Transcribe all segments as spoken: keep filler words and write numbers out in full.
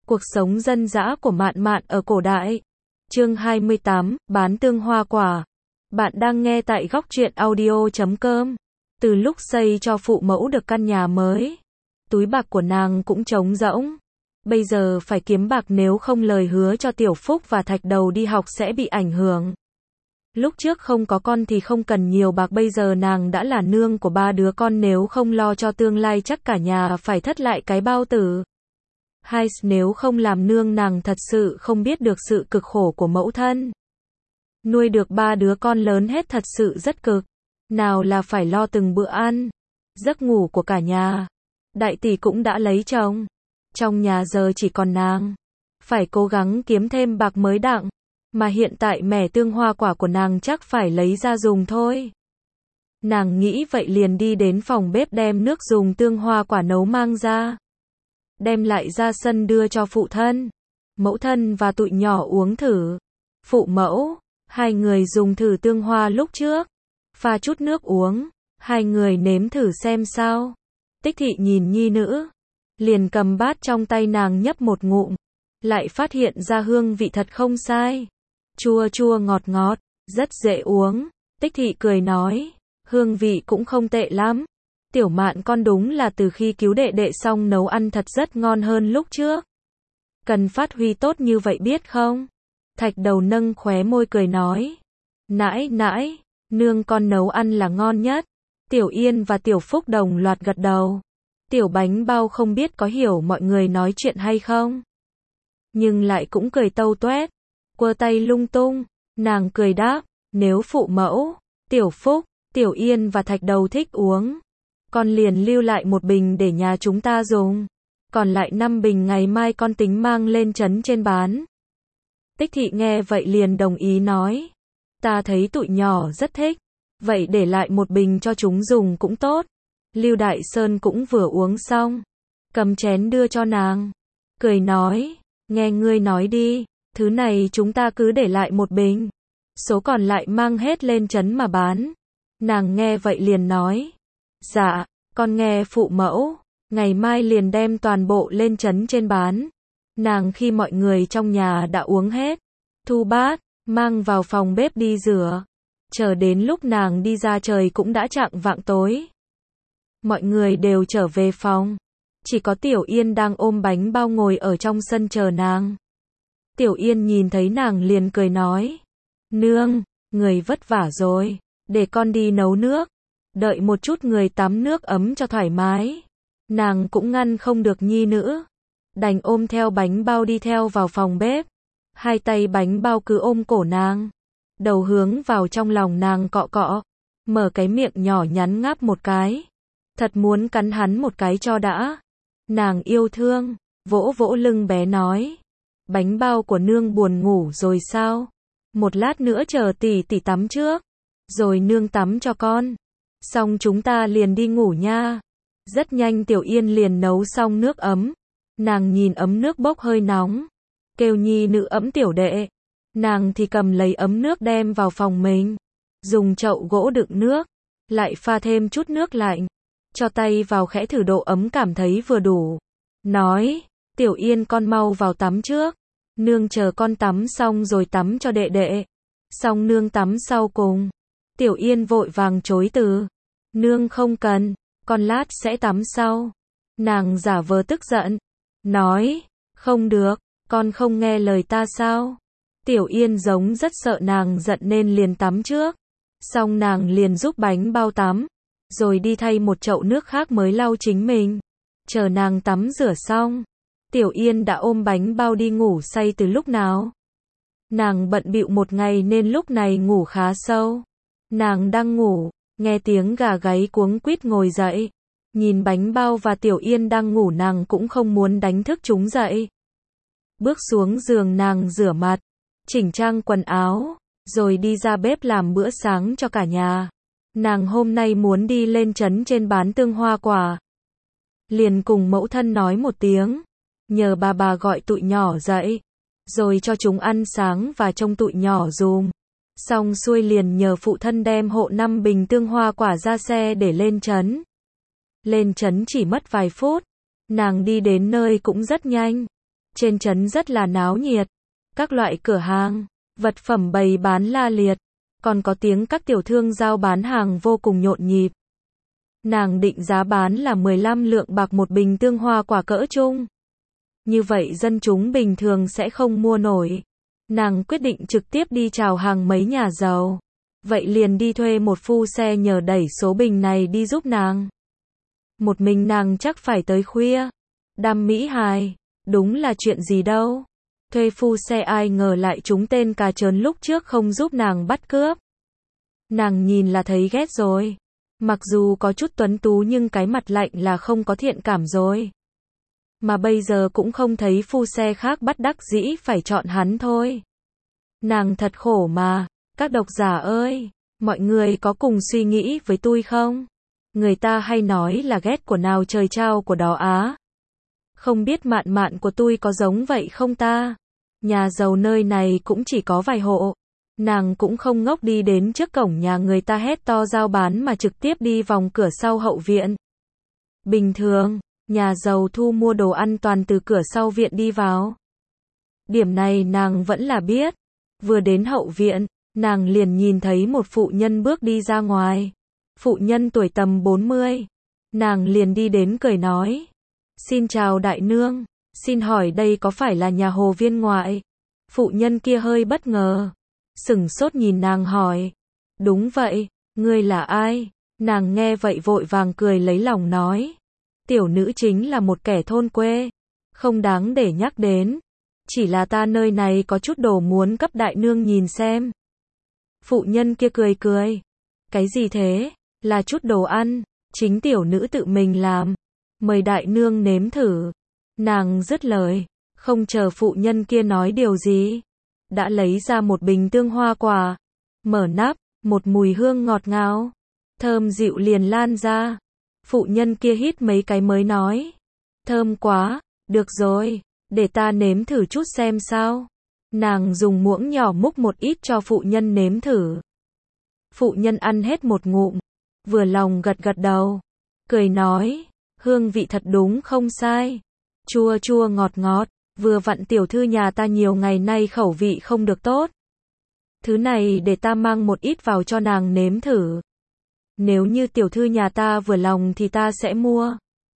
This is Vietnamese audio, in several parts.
Cuộc sống dân dã của Mạn Mạn ở cổ đại. Chương hai mươi tám, bán tương hoa quả. Bạn đang nghe tại góc truyện audio chấm com. Từ lúc xây cho phụ mẫu được căn nhà mới, túi bạc của nàng cũng trống rỗng. Bây giờ phải kiếm bạc, nếu không lời hứa cho Tiểu Phúc và Thạch Đầu đi học sẽ bị ảnh hưởng. Lúc trước không có con thì không cần nhiều bạc, bây giờ nàng đã là nương của ba đứa con, nếu không lo cho tương lai chắc cả nhà phải thất lại cái bao tử. Hai, nếu không làm nương nàng thật sự không biết được sự cực khổ của mẫu thân. Nuôi được ba đứa con lớn hết thật sự rất cực. Nào là phải lo từng bữa ăn, giấc ngủ của cả nhà. Đại tỷ cũng đã lấy chồng. Trong nhà giờ chỉ còn nàng. Phải cố gắng kiếm thêm bạc mới đặng. Mà hiện tại mẻ tương hoa quả của nàng chắc phải lấy ra dùng thôi. Nàng nghĩ vậy liền đi đến phòng bếp đem nước dùng tương hoa quả nấu mang ra. Đem lại ra sân đưa cho phụ thân, mẫu thân và tụi nhỏ uống thử. Phụ mẫu, hai người dùng thử tương hoa lúc trước. Pha chút nước uống, hai người nếm thử xem sao. Tích Thị nhìn nhi nữ, liền cầm bát trong tay nàng nhấp một ngụm. Lại phát hiện ra hương vị thật không sai. Chua chua ngọt ngọt, rất dễ uống. Tích Thị cười nói, hương vị cũng không tệ lắm. Tiểu Mạn con đúng là từ khi cứu đệ đệ xong nấu ăn thật rất ngon hơn lúc trước. Cần phát huy tốt như vậy biết không? Thạch Đầu nâng khóe môi cười nói. Nãi nãi, nương con nấu ăn là ngon nhất. Tiểu Yên và Tiểu Phúc đồng loạt gật đầu. Tiểu Bánh Bao không biết có hiểu mọi người nói chuyện hay không, nhưng lại cũng cười tâu tuét, quơ tay lung tung. Nàng cười đáp, nếu phụ mẫu, Tiểu Phúc, Tiểu Yên và Thạch Đầu thích uống, con liền lưu lại một bình để nhà chúng ta dùng. Còn lại năm bình ngày mai con tính mang lên trấn trên bán. Tích Thị nghe vậy liền đồng ý nói. Ta thấy tụi nhỏ rất thích. Vậy để lại một bình cho chúng dùng cũng tốt. Lưu Đại Sơn cũng vừa uống xong, cầm chén đưa cho nàng. Cười nói, nghe ngươi nói đi, thứ này chúng ta cứ để lại một bình. Số còn lại mang hết lên trấn mà bán. Nàng nghe vậy liền nói. Dạ, con nghe phụ mẫu, ngày mai liền đem toàn bộ lên trấn trên bán. Nàng khi mọi người trong nhà đã uống hết, thu bát, mang vào phòng bếp đi rửa. Chờ đến lúc nàng đi ra trời cũng đã chạng vạng tối. Mọi người đều trở về phòng. Chỉ có Tiểu Yên đang ôm bánh bao ngồi ở trong sân chờ nàng. Tiểu Yên nhìn thấy nàng liền cười nói. Nương, người vất vả rồi, để con đi nấu nước. Đợi một chút người tắm nước ấm cho thoải mái. Nàng cũng ngăn không được nhi nữ, đành ôm theo bánh bao đi theo vào phòng bếp. Hai tay bánh bao cứ ôm cổ nàng, đầu hướng vào trong lòng nàng cọ cọ, mở cái miệng nhỏ nhắn ngáp một cái. Thật muốn cắn hắn một cái cho đã. Nàng yêu thương, vỗ vỗ lưng bé nói. Bánh bao của nương buồn ngủ rồi sao? Một lát nữa chờ tỷ tỷ tắm trước, rồi nương tắm cho con. Xong chúng ta liền đi ngủ nha. Rất nhanh Tiểu Yên liền nấu xong nước ấm. Nàng nhìn ấm nước bốc hơi nóng, kêu nhi nữ ấm tiểu đệ. Nàng thì cầm lấy ấm nước đem vào phòng mình, dùng chậu gỗ đựng nước, lại pha thêm chút nước lạnh, cho tay vào khẽ thử độ ấm cảm thấy vừa đủ. Nói, Tiểu Yên con mau vào tắm trước. Nương chờ con tắm xong rồi tắm cho đệ đệ. Xong nương tắm sau cùng. Tiểu Yên vội vàng chối từ. Nương không cần, con lát sẽ tắm sau. Nàng giả vờ tức giận, nói, không được, con không nghe lời ta sao? Tiểu Yên giống rất sợ nàng giận nên liền tắm trước. Xong nàng liền giúp bánh bao tắm, rồi đi thay một chậu nước khác mới lau chính mình. Chờ nàng tắm rửa xong, Tiểu Yên đã ôm bánh bao đi ngủ say từ lúc nào. Nàng bận bịu một ngày nên lúc này ngủ khá sâu. Nàng đang ngủ, nghe tiếng gà gáy cuống quýt ngồi dậy. Nhìn bánh bao và Tiểu Yên đang ngủ nàng cũng không muốn đánh thức chúng dậy. Bước xuống giường nàng rửa mặt, chỉnh trang quần áo, rồi đi ra bếp làm bữa sáng cho cả nhà. Nàng hôm nay muốn đi lên trấn trên bán tương hoa quả. Liền cùng mẫu thân nói một tiếng, nhờ bà bà gọi tụi nhỏ dậy, rồi cho chúng ăn sáng và trông tụi nhỏ dùm. Xong xuôi liền nhờ phụ thân đem hộ năm bình tương hoa quả ra xe để lên trấn. Lên trấn chỉ mất vài phút, nàng đi đến nơi cũng rất nhanh. Trên trấn rất là náo nhiệt. Các loại cửa hàng, vật phẩm bày bán la liệt. Còn có tiếng các tiểu thương giao bán hàng vô cùng nhộn nhịp. Nàng định giá bán là mười lăm lượng bạc một bình tương hoa quả cỡ trung. Như vậy dân chúng bình thường sẽ không mua nổi. Nàng quyết định trực tiếp đi chào hàng mấy nhà giàu. Vậy liền đi thuê một phu xe nhờ đẩy số bình này đi giúp nàng. Một mình nàng chắc phải tới khuya. Đam mỹ hài, đúng là chuyện gì đâu. Thuê phu xe ai ngờ lại trúng tên cà trớn lúc trước không giúp nàng bắt cướp. Nàng nhìn là thấy ghét rồi. Mặc dù có chút tuấn tú nhưng cái mặt lạnh là không có thiện cảm rồi. Mà bây giờ cũng không thấy phu xe khác bắt đắc dĩ phải chọn hắn thôi. Nàng thật khổ mà, các độc giả ơi, mọi người có cùng suy nghĩ với tôi không? Người ta hay nói là ghét của nào trời trao của đó á. Không biết mạn mạn của tôi có giống vậy không ta? Nhà giàu nơi này cũng chỉ có vài hộ. Nàng cũng không ngốc đi đến trước cổng nhà người ta hét to giao bán mà trực tiếp đi vòng cửa sau hậu viện. Bình thường, nhà giàu thu mua đồ ăn toàn từ cửa sau viện đi vào. Điểm này nàng vẫn là biết. Vừa đến hậu viện, nàng liền nhìn thấy một phụ nhân bước đi ra ngoài. Phụ nhân tuổi tầm bốn mươi. Nàng liền đi đến cười nói. Xin chào đại nương, xin hỏi đây có phải là nhà Hồ viên ngoại? Phụ nhân kia hơi bất ngờ. Sửng sốt nhìn nàng hỏi. Đúng vậy, ngươi là ai? Nàng nghe vậy vội vàng cười lấy lòng nói. Tiểu nữ chính là một kẻ thôn quê. Không đáng để nhắc đến. Chỉ là ta nơi này có chút đồ muốn cấp đại nương nhìn xem. Phụ nhân kia cười cười. Cái gì thế? Là chút đồ ăn. Chính tiểu nữ tự mình làm. Mời đại nương nếm thử. Nàng dứt lời. Không chờ phụ nhân kia nói điều gì. Đã lấy ra một bình tương hoa quả. Mở nắp. Một mùi hương ngọt ngào. Thơm dịu liền lan ra. Phụ nhân kia hít mấy cái mới nói. Thơm quá. Được rồi. Để ta nếm thử chút xem sao. Nàng dùng muỗng nhỏ múc một ít cho phụ nhân nếm thử. Phụ nhân ăn hết một ngụm. Vừa lòng gật gật đầu. Cười nói. Hương vị thật đúng không sai. Chua chua ngọt ngọt. Vừa vặn tiểu thư nhà ta nhiều ngày nay khẩu vị không được tốt. Thứ này để ta mang một ít vào cho nàng nếm thử. Nếu như tiểu thư nhà ta vừa lòng thì ta sẽ mua.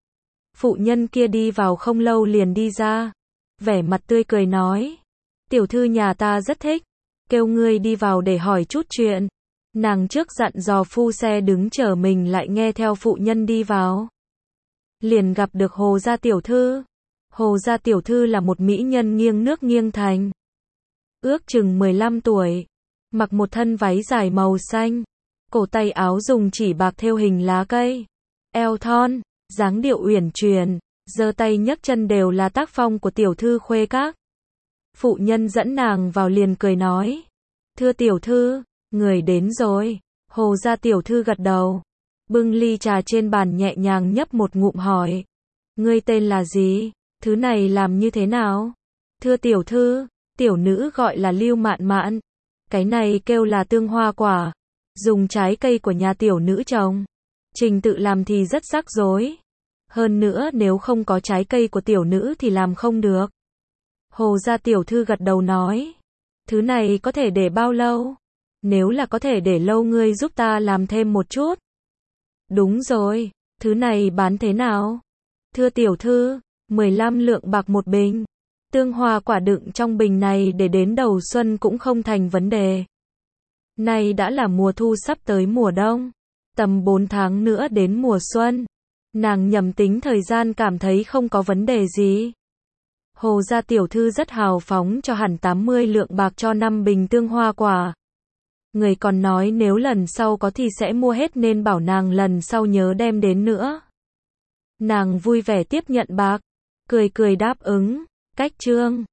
Phụ nhân kia đi vào không lâu liền đi ra. Vẻ mặt tươi cười nói. Tiểu thư nhà ta rất thích. Kêu ngươi đi vào để hỏi chút chuyện. Nàng trước dặn dò phu xe đứng chờ mình lại nghe theo phụ nhân đi vào. Liền gặp được Hồ gia tiểu thư. Hồ gia tiểu thư là một mỹ nhân nghiêng nước nghiêng thành. Ước chừng mười lăm tuổi. Mặc một thân váy dài màu xanh. Cổ tay áo dùng chỉ bạc thêu hình lá cây. Eo thon, dáng điệu uyển chuyển. Giơ tay nhấc chân đều là tác phong của tiểu thư khuê các. Phụ nhân dẫn nàng vào liền cười nói. Thưa tiểu thư, người đến rồi. Hồ gia tiểu thư gật đầu. Bưng ly trà trên bàn nhẹ nhàng nhấp một ngụm hỏi. Ngươi tên là gì? Thứ này làm như thế nào? Thưa tiểu thư, tiểu nữ gọi là Lưu Mạn Mạn. Cái này kêu là tương hoa quả. Dùng trái cây của nhà tiểu nữ trồng. Trình tự làm thì rất rắc rối. Hơn nữa nếu không có trái cây của tiểu nữ thì làm không được. Hồ gia tiểu thư gật đầu nói. Thứ này có thể để bao lâu? Nếu là có thể để lâu ngươi giúp ta làm thêm một chút. Đúng rồi, thứ này bán thế nào? Thưa tiểu thư, mười lăm lượng bạc một bình. Tương hoa quả đựng trong bình này để đến đầu xuân cũng không thành vấn đề. Nay đã là mùa thu sắp tới mùa đông. Tầm bốn tháng nữa đến mùa xuân. Nàng nhầm tính thời gian cảm thấy không có vấn đề gì. Hồ gia tiểu thư rất hào phóng cho hẳn tám mươi lượng bạc cho năm bình tương hoa quả. Người còn nói nếu lần sau có thì sẽ mua hết nên bảo nàng lần sau nhớ đem đến nữa. Nàng vui vẻ tiếp nhận bạc. Cười cười đáp ứng. Cách chương